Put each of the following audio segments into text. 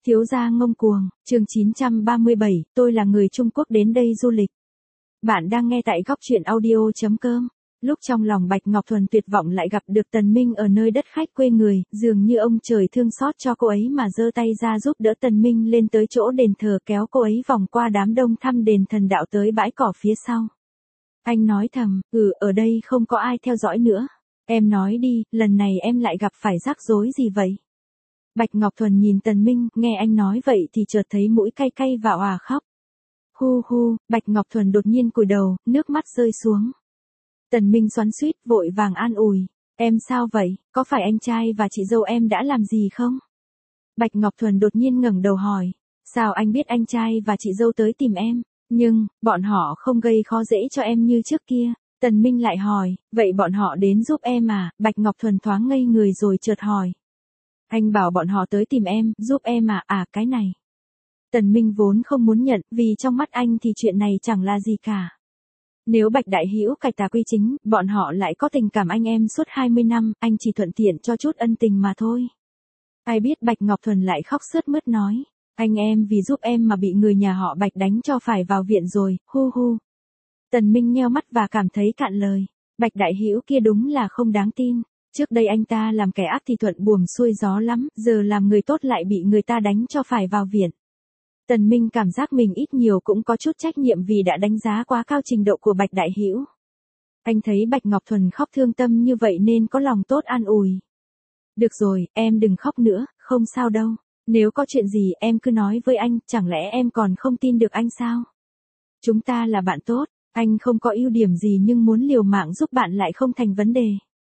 Thiếu gia ngông cuồng, chương 937, tôi là người Trung Quốc đến đây du lịch. Bạn đang nghe tại góc truyện audio.com. Lúc trong lòng Bạch Ngọc Thuần tuyệt vọng lại gặp được Tần Minh ở nơi đất khách quê người, dường như ông trời thương xót cho cô ấy mà giơ tay ra giúp đỡ Tần Minh lên tới chỗ đền thờ, kéo cô ấy vòng qua đám đông thăm đền thần đạo tới bãi cỏ phía sau. Anh nói thầm, ở đây không có ai theo dõi nữa. Em nói đi, lần này em lại gặp phải rắc rối gì vậy? Bạch Ngọc Thuần nhìn Tần Minh, nghe anh nói vậy thì chợt thấy mũi cay cay và òa khóc. Hu hu, Bạch Ngọc Thuần đột nhiên cúi đầu, nước mắt rơi xuống. Tần Minh xoắn xuýt, vội vàng an ủi. Em sao vậy, có phải anh trai và chị dâu em đã làm gì không? Bạch Ngọc Thuần đột nhiên ngẩng đầu hỏi. Sao anh biết anh trai và chị dâu tới tìm em? Nhưng, bọn họ không gây khó dễ cho em như trước kia. Tần Minh lại hỏi, vậy bọn họ đến giúp em à? Bạch Ngọc Thuần thoáng ngây người rồi chợt hỏi. Anh bảo bọn họ tới tìm em, giúp em à, cái này. Tần Minh vốn không muốn nhận, vì trong mắt anh thì chuyện này chẳng là gì cả. Nếu Bạch Đại Hữu cải tà quy chính, bọn họ lại có tình cảm anh em suốt 20 năm, anh chỉ thuận tiện cho chút ân tình mà thôi. Ai biết Bạch Ngọc Thuần lại khóc sướt mướt nói, anh em vì giúp em mà bị người nhà họ Bạch đánh cho phải vào viện rồi, hu hu. Tần Minh nheo mắt và cảm thấy cạn lời, Bạch Đại Hữu kia đúng là không đáng tin. Trước đây anh ta làm kẻ ác thì thuận buồm xuôi gió lắm, giờ làm người tốt lại bị người ta đánh cho phải vào viện. Tần Minh cảm giác mình ít nhiều cũng có chút trách nhiệm vì đã đánh giá quá cao trình độ của Bạch Đại Hữu. Anh thấy Bạch Ngọc Thuần khóc thương tâm như vậy nên có lòng tốt an ủi. Được rồi, em đừng khóc nữa, không sao đâu. Nếu có chuyện gì em cứ nói với anh, chẳng lẽ em còn không tin được anh sao? Chúng ta là bạn tốt, anh không có ưu điểm gì nhưng muốn liều mạng giúp bạn lại không thành vấn đề.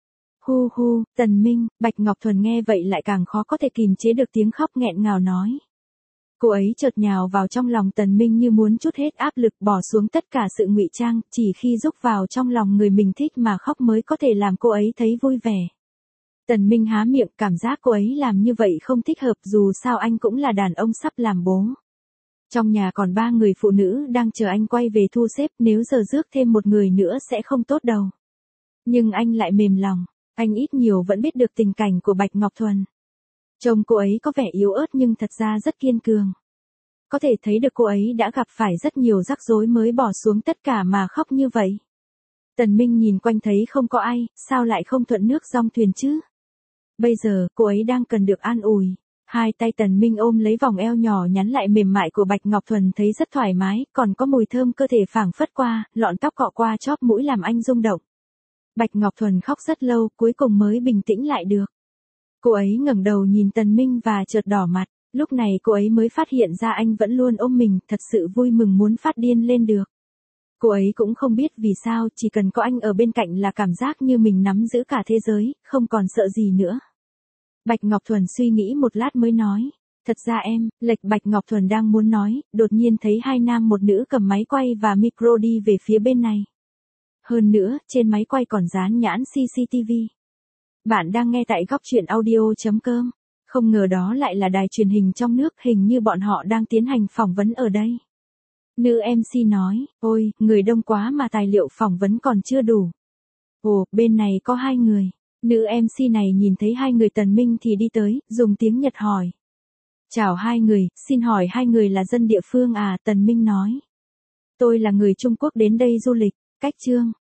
Hu hu, Tần Minh, Bạch Ngọc Thuần nghe vậy lại càng khó có thể kìm chế được tiếng khóc nghẹn ngào nói. Cô ấy chợt nhào vào trong lòng Tần Minh như muốn trút hết áp lực, bỏ xuống tất cả sự ngụy trang, chỉ khi rúc vào trong lòng người mình thích mà khóc mới có thể làm cô ấy thấy vui vẻ. Tần Minh há miệng, cảm giác cô ấy làm như vậy không thích hợp, dù sao anh cũng là đàn ông sắp làm bố. Trong nhà còn 3 người phụ nữ đang chờ anh quay về thu xếp, nếu giờ rước thêm một người nữa sẽ không tốt đâu. Nhưng anh lại mềm lòng. Anh ít nhiều vẫn biết được tình cảnh của Bạch Ngọc Thuần. Trông cô ấy có vẻ yếu ớt nhưng thật ra rất kiên cường. Có thể thấy được cô ấy đã gặp phải rất nhiều rắc rối mới bỏ xuống tất cả mà khóc như vậy. Tần Minh nhìn quanh thấy không có ai, sao lại không thuận nước dong thuyền chứ? Bây giờ, cô ấy đang cần được an ủi. Hai tay Tần Minh ôm lấy vòng eo nhỏ nhắn lại mềm mại của Bạch Ngọc Thuần thấy rất thoải mái, còn có mùi thơm cơ thể phảng phất qua, lọn tóc cọ qua chóp mũi làm anh rung động. Bạch Ngọc Thuần khóc rất lâu, cuối cùng mới bình tĩnh lại được. Cô ấy ngẩng đầu nhìn Tần Minh và chợt đỏ mặt, lúc này cô ấy mới phát hiện ra anh vẫn luôn ôm mình, thật sự vui mừng muốn phát điên lên được. Cô ấy cũng không biết vì sao, chỉ cần có anh ở bên cạnh là cảm giác như mình nắm giữ cả thế giới, không còn sợ gì nữa. Bạch Ngọc Thuần suy nghĩ một lát mới nói, thật ra em, Bạch Ngọc Thuần đang muốn nói, đột nhiên thấy 2 nam một nữ cầm máy quay và micro đi về phía bên này. Hơn nữa, trên máy quay còn dán nhãn CCTV. Bạn đang nghe tại góc truyện audio.com. Không ngờ đó lại là đài truyền hình trong nước, hình như bọn họ đang tiến hành phỏng vấn ở đây. Nữ MC nói, ôi, người đông quá mà tài liệu phỏng vấn còn chưa đủ. Ồ, bên này có 2 người. Nữ MC này nhìn thấy 2 người Tần Minh thì đi tới, dùng tiếng Nhật hỏi. Chào 2 người, xin hỏi 2 người là dân địa phương à? Tần Minh nói. Tôi là người Trung Quốc đến đây du lịch. Cách chương.